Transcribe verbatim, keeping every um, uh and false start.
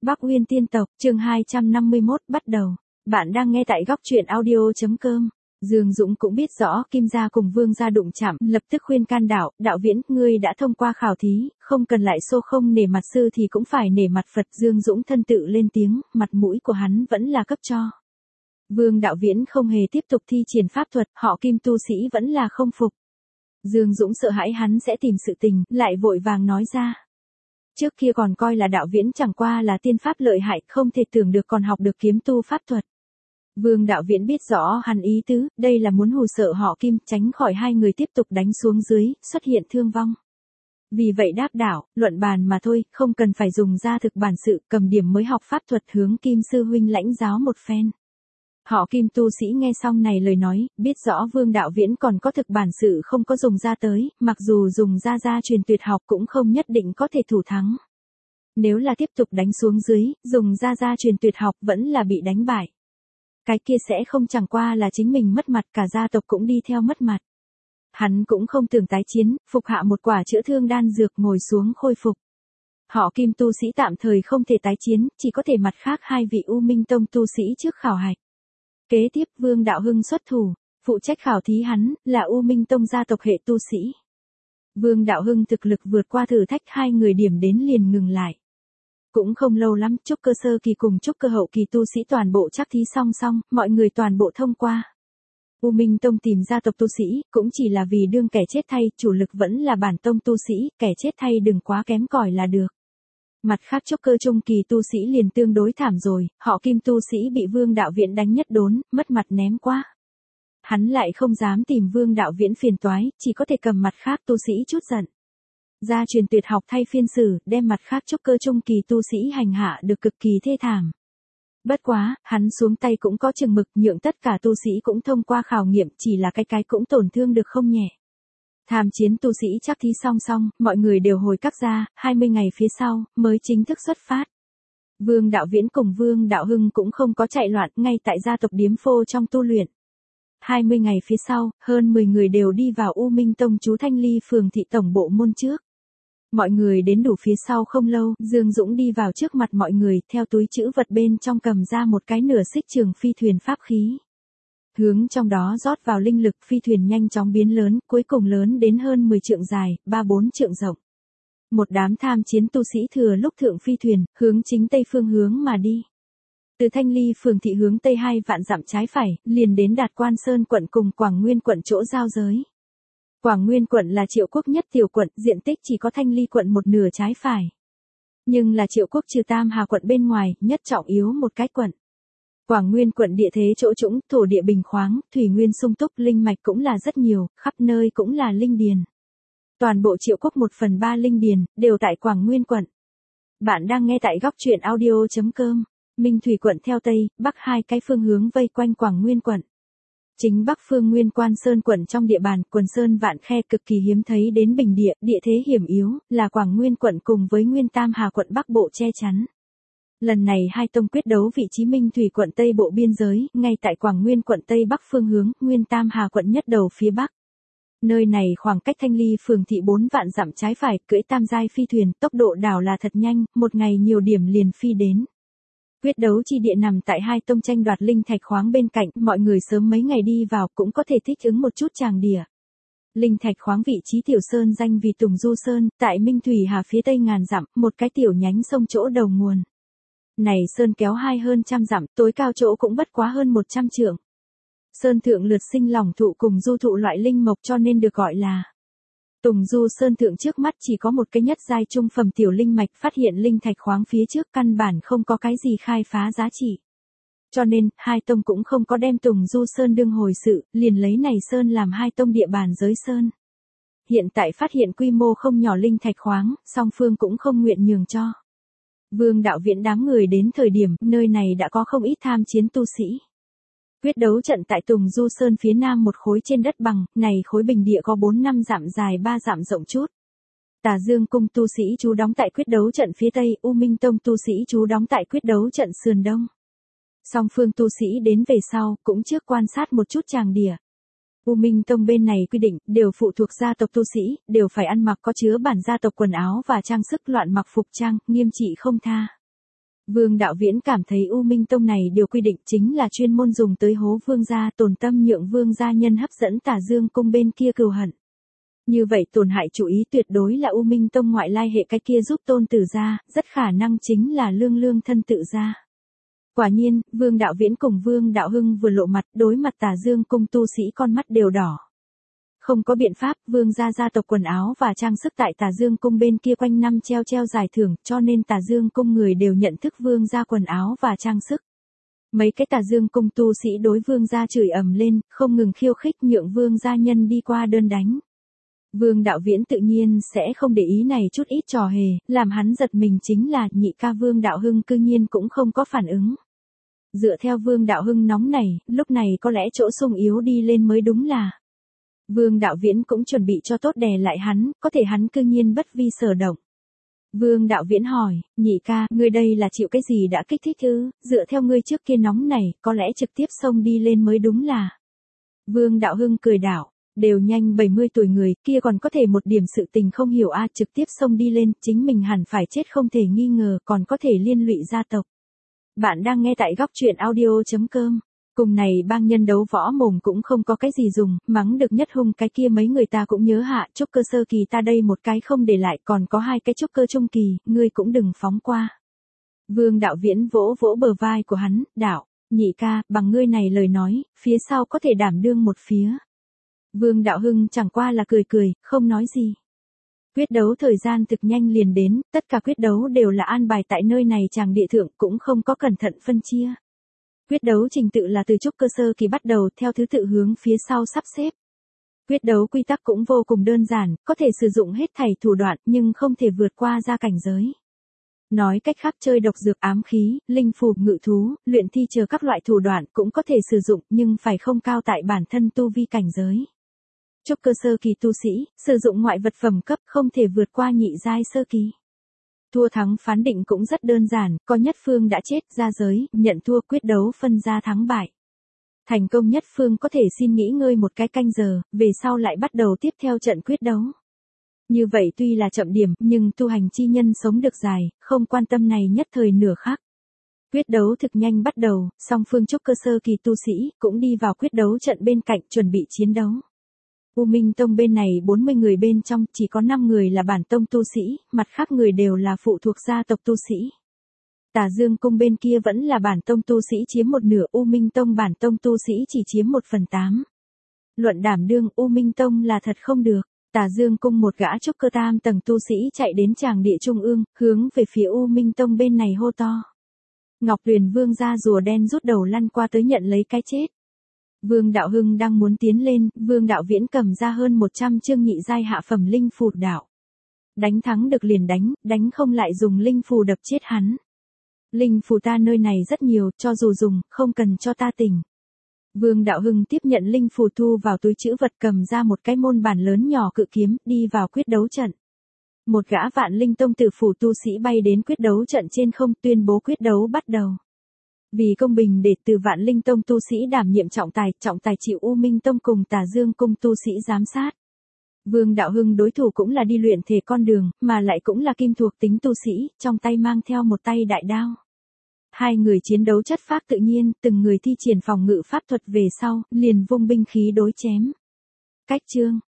Bắc Uyên tiên tộc, chương hai trăm năm mươi mốt, bắt đầu. Bạn đang nghe tại góc truyện audio chấm com. Dương Dũng cũng biết rõ Kim gia cùng Vương gia đụng chạm, lập tức khuyên can đạo, đạo viễn, ngươi đã thông qua khảo thí, không cần lại xô không nể mặt sư thì cũng phải nể mặt Phật. Dương Dũng thân tự lên tiếng, mặt mũi của hắn vẫn là cấp cho. Vương đạo viễn không hề tiếp tục thi triển pháp thuật, họ Kim tu sĩ vẫn là không phục. Dương Dũng sợ hãi hắn sẽ tìm sự tình, lại vội vàng nói ra. Trước kia còn coi là đạo viễn chẳng qua là tiên pháp lợi hại, không thể tưởng được còn học được kiếm tu pháp thuật. Vương đạo viễn biết rõ hắn ý tứ, đây là muốn hù sợ họ Kim, tránh khỏi hai người tiếp tục đánh xuống dưới, xuất hiện thương vong. Vì vậy đáp đảo, luận bàn mà thôi, không cần phải dùng ra thực bản sự, cầm điểm mới học pháp thuật hướng Kim sư huynh lãnh giáo một phen. Họ Kim tu sĩ nghe xong này lời nói, biết rõ Vương đạo viễn còn có thực bản sự không có dùng ra tới, mặc dù dùng ra ra truyền tuyệt học cũng không nhất định có thể thủ thắng. Nếu là tiếp tục đánh xuống dưới, dùng ra ra truyền tuyệt học vẫn là bị đánh bại. Cái kia sẽ không chẳng qua là chính mình mất mặt, cả gia tộc cũng đi theo mất mặt. Hắn cũng không tưởng tái chiến, phục hạ một quả chữa thương đan dược ngồi xuống khôi phục. Họ Kim tu sĩ tạm thời không thể tái chiến, chỉ có thể mặt khác hai vị U Minh Tông tu sĩ trước khảo hạch. Kế tiếp Vương đạo hưng xuất thủ, phụ trách khảo thí hắn, là U Minh Tông gia tộc hệ tu sĩ. Vương đạo hưng thực lực vượt qua thử thách, hai người điểm đến liền ngừng lại. Cũng không lâu lắm, trúc cơ sơ kỳ cùng trúc cơ hậu kỳ tu sĩ toàn bộ chắc thí song song, mọi người toàn bộ thông qua. U Minh Tông tìm gia tộc tu sĩ, cũng chỉ là vì đương kẻ chết thay, chủ lực vẫn là bản tông tu sĩ, kẻ chết thay đừng quá kém cỏi là được. Mặt khác trúc cơ trung kỳ tu sĩ liền tương đối thảm rồi, họ Kim tu sĩ bị Vương đạo viễn đánh nhất đốn, mất mặt ném quá. Hắn lại không dám tìm Vương đạo viễn phiền toái, chỉ có thể cầm mặt khác tu sĩ chút giận. Gia truyền tuyệt học thay phiên xử, đem mặt khác trúc cơ trung kỳ tu sĩ hành hạ được cực kỳ thê thảm. Bất quá, hắn xuống tay cũng có chừng mực, nhượng tất cả tu sĩ cũng thông qua khảo nghiệm, chỉ là cái cái cũng tổn thương được không nhẹ. Tham chiến tu sĩ chắc thí song song, mọi người đều hồi các gia, hai mươi ngày phía sau, mới chính thức xuất phát. Vương đạo viễn cùng Vương đạo hưng cũng không có chạy loạn, ngay tại gia tộc điếm phô trong tu luyện. hai mươi ngày phía sau, hơn mười người đều đi vào U Minh Tông chú Thanh Ly phường thị tổng bộ môn trước. Mọi người đến đủ phía sau không lâu, Dương Dũng đi vào trước mặt mọi người, theo túi trữ vật bên trong cầm ra một cái nửa xích trường phi thuyền pháp khí. Hướng trong đó rót vào linh lực, phi thuyền nhanh chóng biến lớn, cuối cùng lớn đến hơn mười trượng dài, ba bốn trượng rộng. Một đám tham chiến tu sĩ thừa lúc thượng phi thuyền, hướng chính tây phương hướng mà đi. Từ Thanh Ly phường thị hướng tây hai vạn dặm trái phải, liền đến Đạt Quan Sơn quận cùng Quảng Nguyên quận chỗ giao giới. Quảng Nguyên quận là Triệu Quốc nhất tiểu quận, diện tích chỉ có Thanh Ly quận một nửa trái phải. Nhưng là Triệu Quốc trừ Tam Hà quận bên ngoài, nhất trọng yếu một cái quận. Quảng Nguyên quận địa thế chỗ trũng, thổ địa bình khoáng, thủy nguyên sung túc, linh mạch cũng là rất nhiều, khắp nơi cũng là linh điền. Toàn bộ Triệu Quốc một phần ba linh điền, đều tại Quảng Nguyên quận. Bạn đang nghe tại góc truyện audio chấm com. Minh Thủy quận theo Tây, Bắc hai cái phương hướng vây quanh Quảng Nguyên quận. Chính Bắc phương Nguyên Quan Sơn quận trong địa bàn, quần sơn vạn khe cực kỳ hiếm thấy đến bình địa, địa thế hiểm yếu, là Quảng Nguyên quận cùng với Nguyên Tam Hà quận Bắc bộ che chắn. Lần này hai tông quyết đấu vị trí Minh Thủy quận Tây bộ biên giới, ngay tại Quảng Nguyên quận Tây Bắc phương hướng, Nguyên Tam Hà quận nhất đầu phía Bắc. Nơi này khoảng cách Thanh Ly phường thị bốn vạn dặm trái phải, cưỡi tam giai phi thuyền, tốc độ đảo là thật nhanh, một ngày nhiều điểm liền phi đến. Quyết đấu chi địa nằm tại hai tông tranh đoạt linh thạch khoáng bên cạnh, mọi người sớm mấy ngày đi vào cũng có thể thích ứng một chút tràng địa. Linh thạch khoáng vị trí tiểu sơn danh vì Tùng Du Sơn, tại Minh Thủy Hà phía tây ngàn dặm, một cái tiểu nhánh sông chỗ đầu nguồn. Này sơn kéo hai hơn trăm dặm, tối cao chỗ cũng bất quá hơn một trăm trượng. Sơn thượng lượt sinh lòng thụ cùng du thụ loại linh mộc cho nên được gọi là Tùng Du Sơn. Thượng trước mắt chỉ có một cái nhất giai trung phẩm tiểu linh mạch, phát hiện linh thạch khoáng phía trước căn bản không có cái gì khai phá giá trị. Cho nên, hai tông cũng không có đem Tùng Du Sơn đương hồi sự, liền lấy này Sơn làm hai tông địa bàn giới Sơn. Hiện tại phát hiện quy mô không nhỏ linh thạch khoáng, song phương cũng không nguyện nhường cho. Vương đạo viễn đám người đến thời điểm, nơi này đã có không ít tham chiến tu sĩ. Quyết đấu trận tại Tùng Du Sơn phía nam một khối trên đất bằng, này khối bình địa có bốn năm dặm dài ba dặm rộng chút. Tà Dương cung tu sĩ trú đóng tại quyết đấu trận phía tây, U Minh Tông tu sĩ trú đóng tại quyết đấu trận sườn đông. Song phương tu sĩ đến về sau, cũng trước quan sát một chút tràng địa. U Minh Tông bên này quy định, đều phụ thuộc gia tộc tu sĩ, đều phải ăn mặc có chứa bản gia tộc quần áo và trang sức, loạn mặc phục trang, nghiêm trị không tha. Vương Đạo Viễn cảm thấy U Minh Tông này điều quy định chính là chuyên môn dùng tới hố vương gia, tổn tâm nhượng vương gia nhân hấp dẫn Tà Dương cung bên kia cừu hận. Như vậy tổn hại chủ ý tuyệt đối là U Minh Tông ngoại lai hệ cái kia giúp tôn tử gia, rất khả năng chính là lương lương thân tự gia. Quả nhiên, Vương Đạo Viễn cùng Vương Đạo Hưng vừa lộ mặt, đối mặt Tà Dương cung tu sĩ con mắt đều đỏ. Không có biện pháp, Vương gia gia tộc quần áo và trang sức tại Tà Dương cung bên kia quanh năm treo treo giải thưởng, cho nên Tà Dương cung người đều nhận thức Vương gia quần áo và trang sức. Mấy cái Tà Dương cung tu sĩ đối Vương gia chửi ầm lên, không ngừng khiêu khích nhượng Vương gia nhân đi qua đơn đánh. Vương Đạo Viễn tự nhiên sẽ không để ý này chút ít trò hề, làm hắn giật mình chính là nhị ca Vương Đạo Hưng cư nhiên cũng không có phản ứng. Dựa theo Vương Đạo Hưng nóng này, lúc này có lẽ chỗ sung yếu đi lên mới đúng là. Vương Đạo Viễn cũng chuẩn bị cho tốt đè lại hắn, có thể hắn cư nhiên bất vi sở động. Vương Đạo Viễn hỏi, nhị ca, ngươi đây là chịu cái gì đã kích thích ư, dựa theo ngươi trước kia nóng này, có lẽ trực tiếp xông đi lên mới đúng là. Vương Đạo Hưng cười đảo, đều nhanh bảy mươi tuổi người, kia còn có thể một điểm sự tình không hiểu a, trực tiếp xông đi lên, chính mình hẳn phải chết không thể nghi ngờ, còn có thể liên lụy gia tộc. Bạn đang nghe tại góc truyện audio chấm com. Cùng này bang nhân đấu võ mồm cũng không có cái gì dùng, mắng được nhất hung cái kia mấy người ta cũng nhớ hạ, trúc cơ sơ kỳ ta đây một cái không để lại, còn có hai cái trúc cơ trung kỳ, ngươi cũng đừng phóng qua. Vương Đạo Viễn vỗ vỗ bờ vai của hắn, đạo, nhị ca, bằng ngươi này lời nói, phía sau có thể đảm đương một phía. Vương Đạo Hưng chẳng qua là cười cười, không nói gì. Quyết đấu thời gian thực nhanh liền đến, tất cả quyết đấu đều là an bài tại nơi này chàng địa thượng, cũng không có cẩn thận phân chia. Quyết đấu trình tự là từ trúc cơ sơ kỳ bắt đầu theo thứ tự hướng phía sau sắp xếp. Quyết đấu quy tắc cũng vô cùng đơn giản, có thể sử dụng hết thảy thủ đoạn nhưng không thể vượt qua ra cảnh giới. Nói cách khác chơi độc dược ám khí, linh phù ngự thú, luyện thi chờ các loại thủ đoạn cũng có thể sử dụng nhưng phải không cao tại bản thân tu vi cảnh giới. Trúc cơ sơ kỳ tu sĩ, sử dụng ngoại vật phẩm cấp không thể vượt qua nhị giai sơ kỳ. Thua thắng phán định cũng rất đơn giản, có nhất phương đã chết ra giới, nhận thua quyết đấu phân ra thắng bại. Thành công nhất phương có thể xin nghỉ ngơi một cái canh giờ, về sau lại bắt đầu tiếp theo trận quyết đấu. Như vậy tuy là chậm điểm, nhưng tu hành chi nhân sống được dài, không quan tâm này nhất thời nửa khắc. Quyết đấu thực nhanh bắt đầu, song phương trúc cơ sơ kỳ tu sĩ cũng đi vào quyết đấu trận bên cạnh chuẩn bị chiến đấu. U Minh Tông bên này bốn mươi người bên trong chỉ có năm người là bản tông tu sĩ, mặt khác người đều là phụ thuộc gia tộc tu sĩ. Tà Dương cung bên kia vẫn là bản tông tu sĩ chiếm một nửa, U Minh Tông bản tông tu sĩ chỉ chiếm một phần tám. Luận đảm đương U Minh Tông là thật không được, Tà Dương cung một gã trúc cơ tam tầng tu sĩ chạy đến tràng địa trung ương, hướng về phía U Minh Tông bên này hô to. Ngọc Tuyền Vương ra rùa đen rút đầu lăn qua tới nhận lấy cái chết. Vương Đạo Hưng đang muốn tiến lên, Vương Đạo Viễn cầm ra hơn một trăm chương nhị giai hạ phẩm linh phù đạo. Đánh thắng được liền đánh, đánh không lại dùng linh phù đập chết hắn. Linh phù ta nơi này rất nhiều, cho dù dùng, không cần cho ta tỉnh. Vương Đạo Hưng tiếp nhận linh phù thu vào túi trữ vật, cầm ra một cái môn bản lớn nhỏ cự kiếm, đi vào quyết đấu trận. Một gã vạn linh tông tử phủ tu sĩ bay đến quyết đấu trận trên không, tuyên bố quyết đấu bắt đầu. Vì công bình để từ vạn linh tông tu sĩ đảm nhiệm trọng tài, trọng tài chịu U Minh Tông cùng Tà Dương cung tu sĩ giám sát. Vương Đạo Hưng đối thủ cũng là đi luyện thể con đường, mà lại cũng là kim thuộc tính tu sĩ, trong tay mang theo một tay đại đao. Hai người chiến đấu chất phác tự nhiên, từng người thi triển phòng ngự pháp thuật về sau, liền vung binh khí đối chém. Cách chương,